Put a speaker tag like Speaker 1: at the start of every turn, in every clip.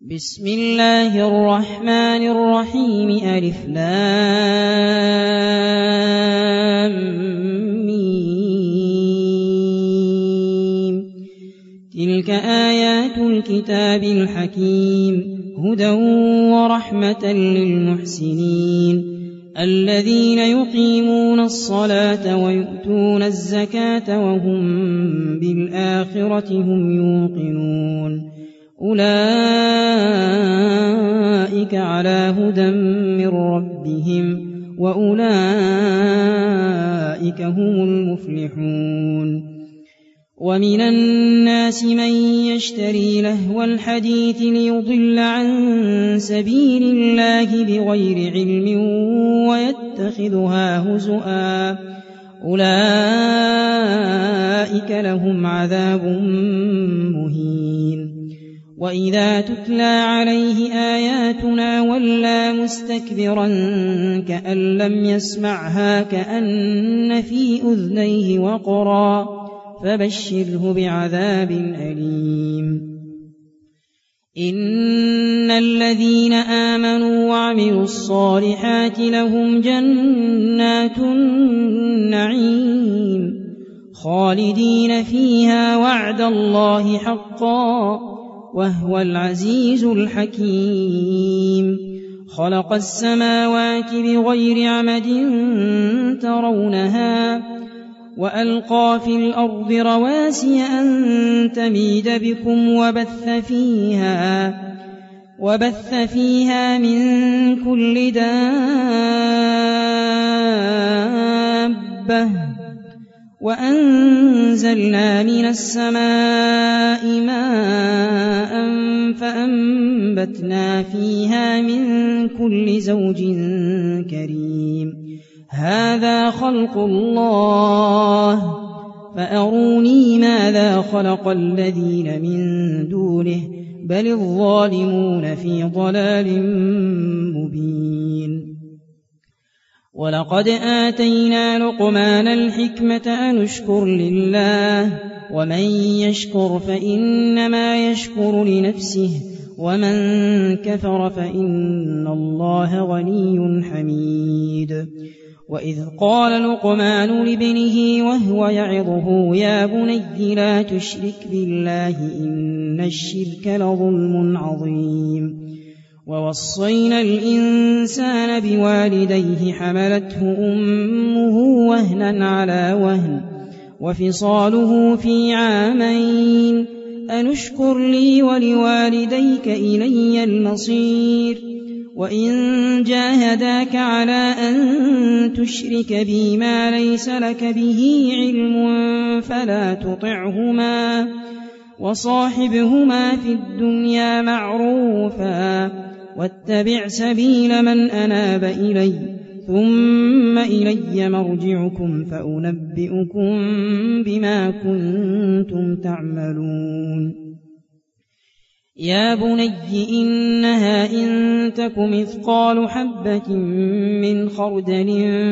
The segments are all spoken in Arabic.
Speaker 1: بسم الله الرحمن الرحيم ألف لام ميم. تلك آيات الكتاب الحكيم هدى ورحمة للمحسنين الذين يقيمون الصلاة ويؤتون الزكاة وهم بالآخرة هم يوقنون أولئك على هدى من ربهم وأولئك هم المفلحون. ومن الناس من يشتري لهو الحديث ليضل عن سبيل الله بغير علم ويتخذها هزؤا أولئك لهم عذاب مهين. وإذا تتلى عليه آياتنا ولى مستكبرا كأن لم يسمعها كأن في أذنيه وقرا فبشره بعذاب أليم. إن الذين آمنوا وعملوا الصالحات لهم جنات النعيم خالدين فيها وعد الله حقا وهو العزيز الحكيم. خلق السماوات بغير عمد ترونها وألقى في الأرض رواسي أن تميد بكم وبث فيها من كل دابة وأنزلنا من السماء ماء فأنبتنا فيها من كل زوج كريم. هذا خلق الله فأروني ماذا خلق الذين من دونه بل الظالمون في ضلال مبين. ولقد آتينا لقمان الحكمة أن اشكر لله ومن يشكر فإنما يشكر لنفسه ومن كفر فإن الله غني حميد. وإذ قال لقمان لابنه وهو يعظه يا بني لا تشرك بالله إن الشرك لظلم عظيم. ووصينا الإنسان بوالديه حملته أمه وهنا على وهن وفصاله في عامين أن اشكر لي ولوالديك إلي المصير. وإن جاهداك على أن تشرك بي ما ليس لك به علم فلا تطعهما وصاحبهما في الدنيا معروفا واتبع سبيل من أناب إلي ثم إلي مرجعكم فأنبئكم بما كنتم تعملون. يا بني إنها إن تك مثقال حبة من خردل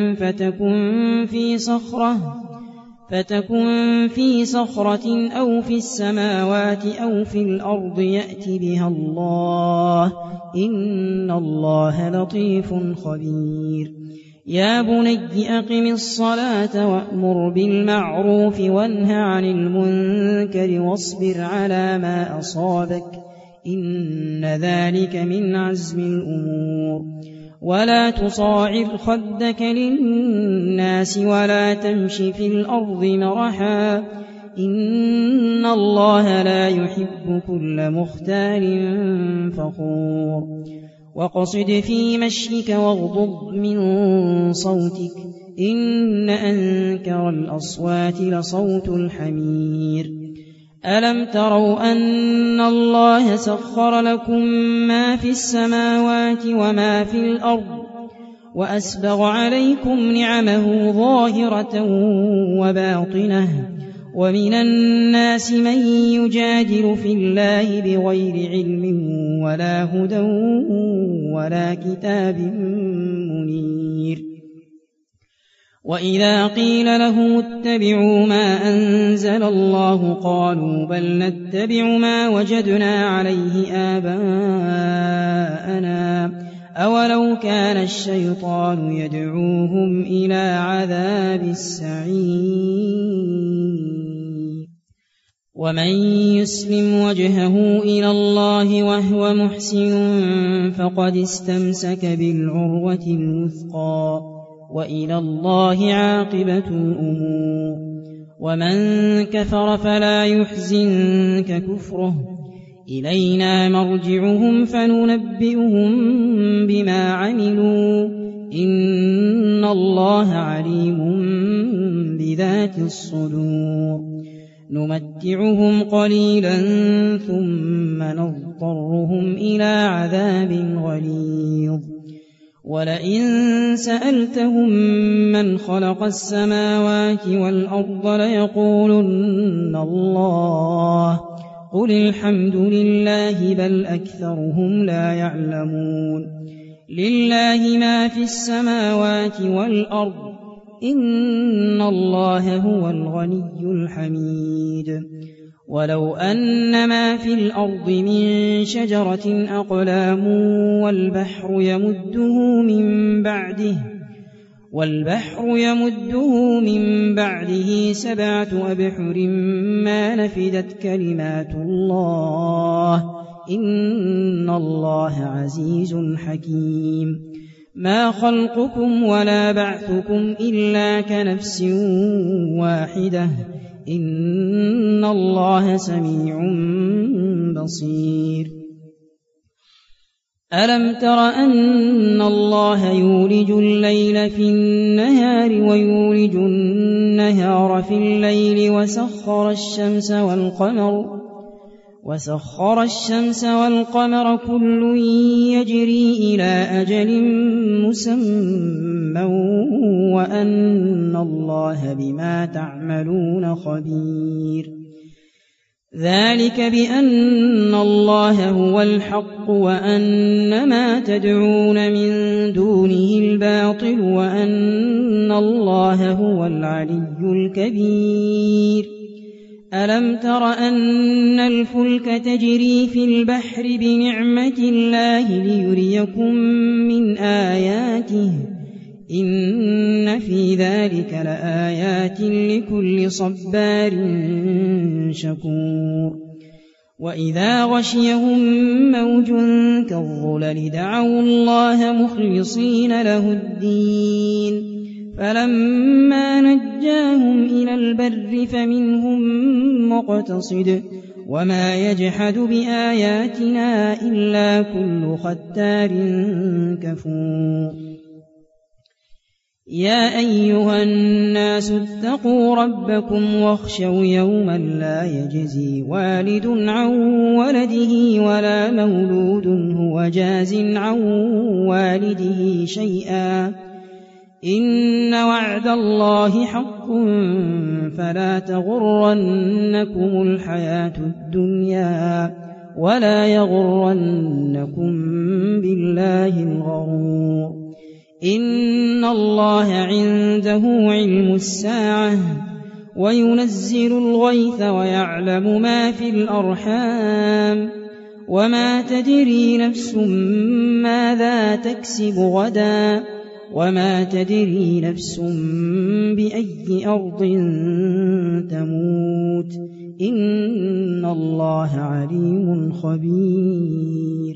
Speaker 1: فتكن في صخرة أو في السماوات أو في الأرض يأت بها الله إن الله لطيف خبير. يا بني أقم الصلاة وأمر بالمعروف وانه عن المنكر واصبر على ما أصابك إن ذلك من عزم الأمور. ولا تصاعر خدك للناس ولا تمش في الأرض مرحا إن الله لا يحب كل مختال فخور. وقصد في مشيك واغضض من صوتك إن أنكر الأصوات لصوت الحمير. ألم تروا أن الله سخر لكم ما في السماوات وما في الأرض وأسبغ عليكم نعمه ظاهرة وباطنة. ومن الناس من يجادل في الله بغير علم ولا هدى ولا كتاب منير. وإذا قيل له اتبعوا ما أنزل الله قالوا بل نتبع ما وجدنا عليه آباءنا وكان الشيطان يدعوهم إلى عذاب السعير. ومن يسلم وجهه إلى الله وهو محسن فقد استمسك بالعروة الوثقى وإلى الله عاقبة الأمور. ومن كفر فلا يحزنك كفره، إلينا مرجعهم فننبئهم بما عملوا، إن الله عليم بذات الصدور. نمتعهم قليلا ثم نضطرهم إلى عذاب غليظ. ولئن سألتهم من خلق السماوات والأرض ليقولن الله، قل الحمد لله بل أكثرهم لا يعلمون. لله ما في السماوات والأرض، إن الله هو الغني الحميد. ولو أن ما في الأرض من شجرة أقلام والبحر يمده من بعده 7 أبحر ما نفدت كلمات الله، إن الله عزيز حكيم. ما خلقكم ولا بعثكم إلا كنفس واحدة، إن الله سميع بصير. ألم تر أن الله يولج الليل في النهار ويولج النهار في الليل وسخر الشمس والقمر كل يجري إلى أجل مسمى وأن الله بما تعملون خبير. ذلك بأن الله هو الحق وأن ما تدعون من دونه الباطل وأن الله هو العلي الكبير. ألم تر أن الفلك تجري في البحر بنعمة الله ليريكم من آياته، إن في ذلك لآيات لكل صبار شكور. وإذا غشيهم موج كالظلل دعوا الله مخلصين له الدين، فلما نجاهم إلى البر فمنهم مقتصد، وما يجحد بآياتنا إلا كل ختار كفور. يا أيها الناس اتقوا ربكم واخشوا يوما لا يجزي والد عن ولده ولا مولود هو جاز عن والده شيئا، إن وعد الله حق فلا تغرنكم الحياة الدنيا ولا يغرنكم بالله الغرور. إن الله عنده علم الساعة وينزل الغيث ويعلم ما في الأرحام، وما تدري نفس ماذا تكسب غدا، وما تدري نفس بأي أرض تموت، إن الله عليم خبير.